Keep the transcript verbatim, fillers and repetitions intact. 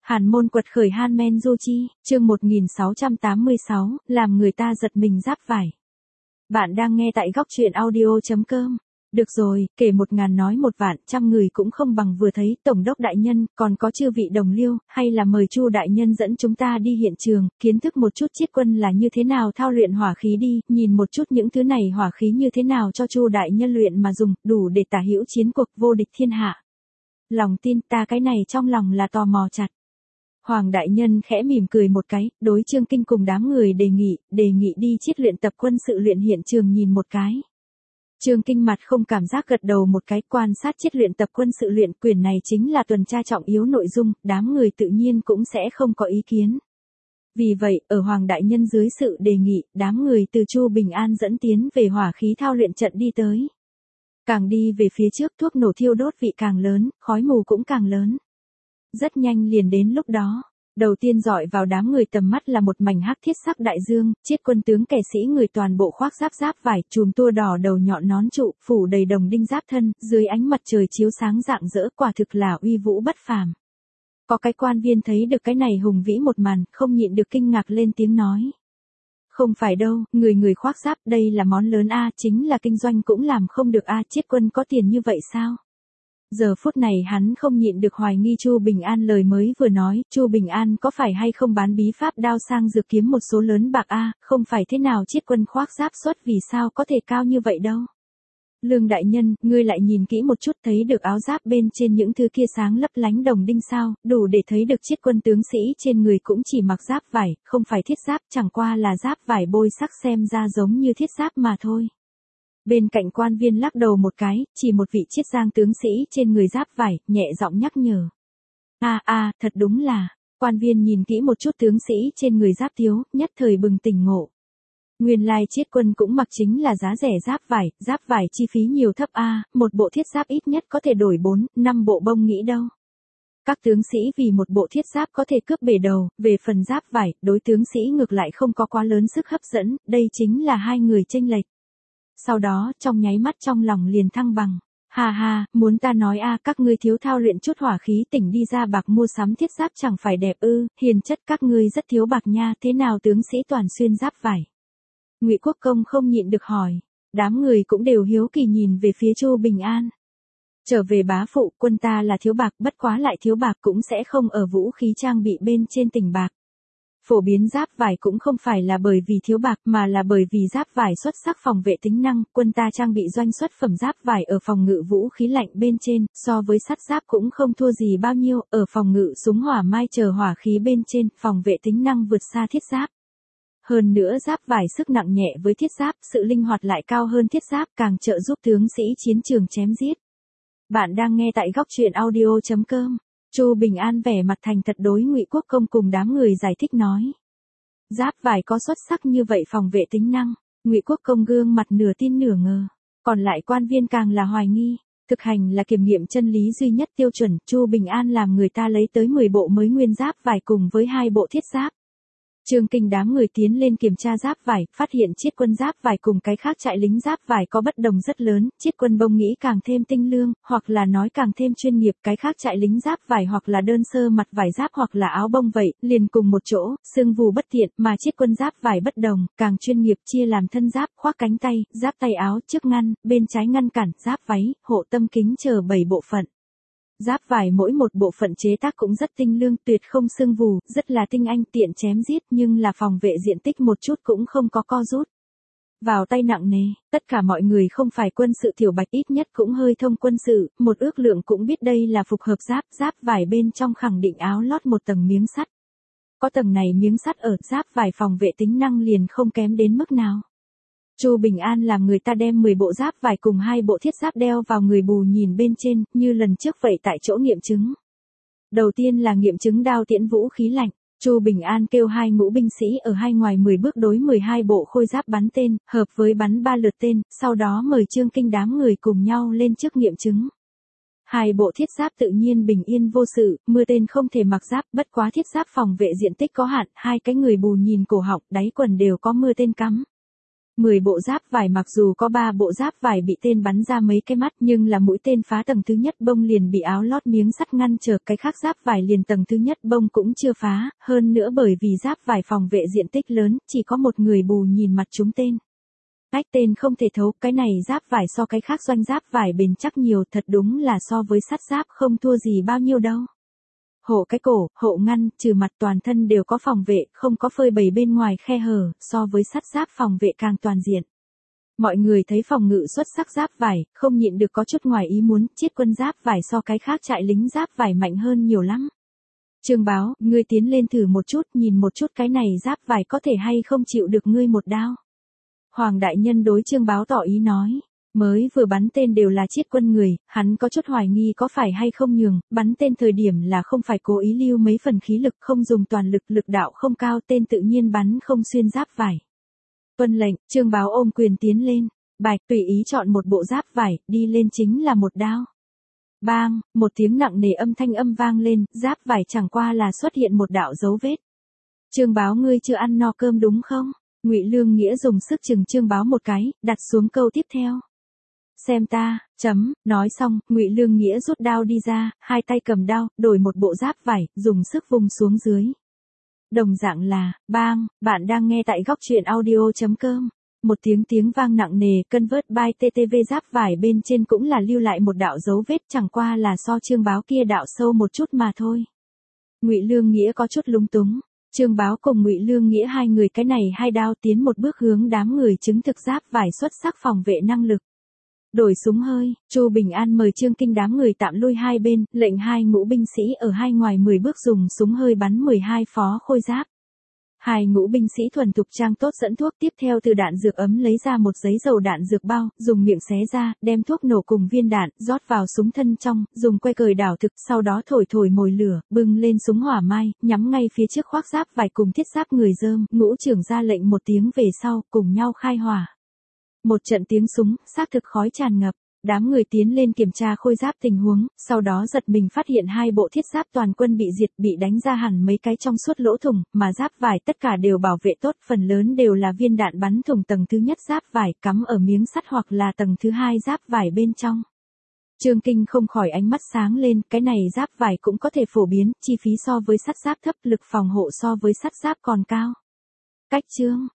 Hàn Môn quật khởi Hanmen Du Chi, chương một nghìn sáu trăm tám mươi sáu, làm người ta giật mình giáp vải. Bạn đang nghe tại góc truyện audio chấm com. Được rồi, kể một ngàn nói một vạn, trăm người cũng không bằng vừa thấy Tổng đốc đại nhân, còn có chư vị đồng liêu, hay là mời Chu đại nhân dẫn chúng ta đi hiện trường, kiến thức một chút Chiết Quân là như thế nào thao luyện hỏa khí đi, nhìn một chút những thứ này hỏa khí như thế nào cho Chu đại nhân luyện mà dùng, đủ để tả hữu chiến cuộc vô địch thiên hạ. Lòng tin ta cái này trong lòng là tò mò chặt. Hoàng đại nhân khẽ mỉm cười một cái, đối Trương Kinh cùng đám người đề nghị, đề nghị đi chiết luyện tập quân sự luyện hiện trường nhìn một cái. Trương Kinh mặt không cảm giác gật đầu một cái, quan sát chiết luyện tập quân sự luyện, quyền này chính là tuần tra trọng yếu nội dung, đám người tự nhiên cũng sẽ không có ý kiến. Vì vậy, ở Hoàng đại nhân dưới sự đề nghị, đám người từ Chu Bình An dẫn tiến về hỏa khí thao luyện trận đi tới. Càng đi về phía trước, thuốc nổ thiêu đốt vị càng lớn, khói mù cũng càng lớn. Rất nhanh liền đến lúc đó, đầu tiên dọi vào đám người tầm mắt là một mảnh hắc thiết sắc đại dương, Chiết Quân tướng kẻ sĩ người toàn bộ khoác giáp giáp vải, chùm tua đỏ đầu nhọn nón trụ, phủ đầy đồng đinh giáp thân, dưới ánh mặt trời chiếu sáng rạng rỡ, quả thực là uy vũ bất phàm. Có cái quan viên thấy được cái này hùng vĩ một màn, không nhịn được kinh ngạc lên tiếng nói. Không phải đâu, người người khoác giáp, đây là món lớn a, chính là kinh doanh cũng làm không được a, Chiết Quân có tiền như vậy sao? Giờ phút này hắn không nhịn được hoài nghi Chu Bình An lời mới vừa nói, Chu Bình An có phải hay không bán bí pháp đao sang dược kiếm một số lớn bạc a, không phải thế nào Chiết Quân khoác giáp xuất vì sao có thể cao như vậy đâu. Lương đại nhân, ngươi lại nhìn kỹ một chút thấy được áo giáp bên trên những thứ kia sáng lấp lánh đồng đinh sao, đủ để thấy được Chiết Quân tướng sĩ trên người cũng chỉ mặc giáp vải, không phải thiết giáp, chẳng qua là giáp vải bôi sắc xem ra giống như thiết giáp mà thôi. Bên cạnh quan viên lắc đầu một cái, chỉ một vị Chiết Giang tướng sĩ trên người giáp vải, nhẹ giọng nhắc nhở. A a, thật đúng là, quan viên nhìn kỹ một chút tướng sĩ trên người giáp thiếu, nhất thời bừng tỉnh ngộ. Nguyên lai Chiết Quân cũng mặc chính là giá rẻ giáp vải, giáp vải chi phí nhiều thấp a, một bộ thiết giáp ít nhất có thể đổi bốn, năm bộ bông nghĩ đâu. Các tướng sĩ vì một bộ thiết giáp có thể cướp bể đầu, về phần giáp vải, đối tướng sĩ ngược lại không có quá lớn sức hấp dẫn, đây chính là hai người chênh lệch. Sau đó, trong nháy mắt trong lòng liền thăng bằng. Ha ha, muốn ta nói a, các ngươi thiếu thao luyện chút hỏa khí tỉnh đi ra bạc mua sắm thiết giáp chẳng phải đẹp ư, hiền chất các ngươi rất thiếu bạc nha, thế nào tướng sĩ toàn xuyên giáp vải. Ngụy Quốc Công không nhịn được hỏi, đám người cũng đều hiếu kỳ nhìn về phía Chu Bình An. Trở về bá phụ, quân ta là thiếu bạc, bất quá lại thiếu bạc cũng sẽ không ở vũ khí trang bị bên trên tỉnh bạc. Phổ biến giáp vải cũng không phải là bởi vì thiếu bạc mà là bởi vì giáp vải xuất sắc phòng vệ tính năng, quân ta trang bị doanh xuất phẩm giáp vải ở phòng ngự vũ khí lạnh bên trên, so với sắt giáp cũng không thua gì bao nhiêu, ở phòng ngự súng hỏa mai chờ hỏa khí bên trên, phòng vệ tính năng vượt xa thiết giáp. Hơn nữa giáp vải sức nặng nhẹ với thiết giáp, sự linh hoạt lại cao hơn thiết giáp, càng trợ giúp tướng sĩ chiến trường chém giết. Bạn đang nghe tại góc truyện audio chấm com. Chu Bình An vẻ mặt thành thật đối Ngụy Quốc Công cùng đám người giải thích nói. Giáp vải có xuất sắc như vậy phòng vệ tính năng, Ngụy Quốc Công gương mặt nửa tin nửa ngờ, còn lại quan viên càng là hoài nghi, thực hành là kiểm nghiệm chân lý duy nhất tiêu chuẩn, Chu Bình An làm người ta lấy tới mười bộ mới nguyên giáp vải cùng với hai bộ thiết giáp. Trương Kinh đám người tiến lên kiểm tra giáp vải, phát hiện Chiết Quân giáp vải cùng cái khác trại lính giáp vải có bất đồng rất lớn, Chiết Quân bông nghĩ càng thêm tinh lương, hoặc là nói càng thêm chuyên nghiệp, cái khác trại lính giáp vải hoặc là đơn sơ mặt vải giáp hoặc là áo bông vậy, liền cùng một chỗ, xương vù bất tiện, mà Chiết Quân giáp vải bất đồng, càng chuyên nghiệp chia làm thân giáp, khoác cánh tay, giáp tay áo, trước ngăn, bên trái ngăn cản, giáp váy, hộ tâm kính chờ bảy bộ phận. Giáp vải mỗi một bộ phận chế tác cũng rất tinh lương, tuyệt không xương vù, rất là tinh anh, tiện chém giết, nhưng là phòng vệ diện tích một chút cũng không có co rút. Vào tay nặng nề, tất cả mọi người không phải quân sự tiểu bạch ít nhất cũng hơi thông quân sự, một ước lượng cũng biết đây là phục hợp giáp, giáp vải bên trong khẳng định áo lót một tầng miếng sắt. Có tầng này miếng sắt ở, giáp vải phòng vệ tính năng liền không kém đến mức nào. Chu Bình An làm người ta đem mười bộ giáp vải cùng hai bộ thiết giáp đeo vào người bù nhìn bên trên, như lần trước vậy tại chỗ nghiệm chứng. Đầu tiên là nghiệm chứng đao tiễn vũ khí lạnh, Chu Bình An kêu hai ngũ binh sĩ ở hai ngoài mười bước đối mười hai bộ khôi giáp bắn tên, hợp với bắn ba lượt tên, sau đó mời Trương Kinh đám người cùng nhau lên trước nghiệm chứng. Hai bộ thiết giáp tự nhiên bình yên vô sự, mưa tên không thể mặc giáp, bất quá thiết giáp phòng vệ diện tích có hạn, hai cái người bù nhìn cổ họng, đáy quần đều có mưa tên cắm. mười bộ giáp vải, mặc dù có ba bộ giáp vải bị tên bắn ra mấy cái mắt, nhưng là mũi tên phá tầng thứ nhất bông liền bị áo lót miếng sắt ngăn trở, cái khác giáp vải liền tầng thứ nhất bông cũng chưa phá, hơn nữa bởi vì giáp vải phòng vệ diện tích lớn, chỉ có một người bù nhìn mặt trúng tên. Ách, tên không thể thấu, cái này giáp vải so cái khác doanh giáp vải bền chắc nhiều, thật đúng là so với sắt giáp không thua gì bao nhiêu đâu. Hộ cái cổ, hộ ngăn, trừ mặt, toàn thân đều có phòng vệ, không có phơi bày bên ngoài khe hở, so với sắt giáp phòng vệ càng toàn diện. Mọi người thấy phòng ngự xuất sắc giáp vải, không nhịn được có chút ngoài ý muốn, chiết quân giáp vải so cái khác trại lính giáp vải mạnh hơn nhiều lắm. Trương Báo, ngươi tiến lên thử một chút, nhìn một chút cái này giáp vải có thể hay không chịu được ngươi một đao. Hoàng đại nhân đối Trương Báo tỏ ý nói. Mới vừa bắn tên đều là chiết quân người, hắn có chút hoài nghi có phải hay không nhường, bắn tên thời điểm là không phải cố ý lưu mấy phần khí lực, không dùng toàn lực, lực đạo không cao, tên tự nhiên bắn không xuyên giáp vải. Tuân lệnh, Trương Báo ôm quyền tiến lên, bạch tùy ý chọn một bộ giáp vải, đi lên chính là một đao. Bang, một tiếng nặng nề âm thanh âm vang lên, giáp vải chẳng qua là xuất hiện một đạo dấu vết. Trương Báo, ngươi chưa ăn no cơm đúng không? Ngụy Lương Nghĩa dùng sức chừng Trương Báo một cái, đặt xuống câu tiếp theo. Xem ta, chấm, nói xong, Ngụy Lương Nghĩa rút đao đi ra, hai tay cầm đao, đổi một bộ giáp vải, dùng sức vùng xuống dưới. Đồng dạng là, bang, bạn đang nghe tại góc truyện audio chấm com. Một tiếng tiếng vang nặng nề, Convert by tê tê vê giáp vải bên trên cũng là lưu lại một đạo dấu vết, chẳng qua là so Trương Báo kia đạo sâu một chút mà thôi. Ngụy Lương Nghĩa có chút lúng túng. Trương Báo cùng Ngụy Lương Nghĩa hai người cái này hai đao tiến một bước hướng đám người chứng thực giáp vải xuất sắc phòng vệ năng lực. Đổi súng hơi, Chu Bình An mời Trương Kinh đám người tạm lui hai bên, lệnh hai ngũ binh sĩ ở hai ngoài mười bước dùng súng hơi bắn mười hai phó khôi giáp. Hai ngũ binh sĩ thuần thục trang tốt dẫn thuốc, tiếp theo từ đạn dược ấm lấy ra một giấy dầu đạn dược bao, dùng miệng xé ra, đem thuốc nổ cùng viên đạn, rót vào súng thân trong, dùng que cời đảo thực, sau đó thổi thổi mồi lửa, bưng lên súng hỏa mai, nhắm ngay phía trước khoác giáp vải cùng thiết giáp người dơm, ngũ trưởng ra lệnh một tiếng về sau, cùng nhau khai hỏa. Một trận tiếng súng, xác thực khói tràn ngập. Đám người tiến lên kiểm tra khôi giáp tình huống, sau đó giật mình phát hiện hai bộ thiết giáp toàn quân bị diệt, bị đánh ra hẳn mấy cái trong suốt lỗ thủng, mà giáp vải tất cả đều bảo vệ tốt, phần lớn đều là viên đạn bắn thủng tầng thứ nhất giáp vải, cắm ở miếng sắt hoặc là tầng thứ hai giáp vải bên trong. Trương Kinh không khỏi ánh mắt sáng lên, cái này giáp vải cũng có thể phổ biến, chi phí so với sắt giáp thấp, lực phòng hộ so với sắt giáp còn cao. Cách chương,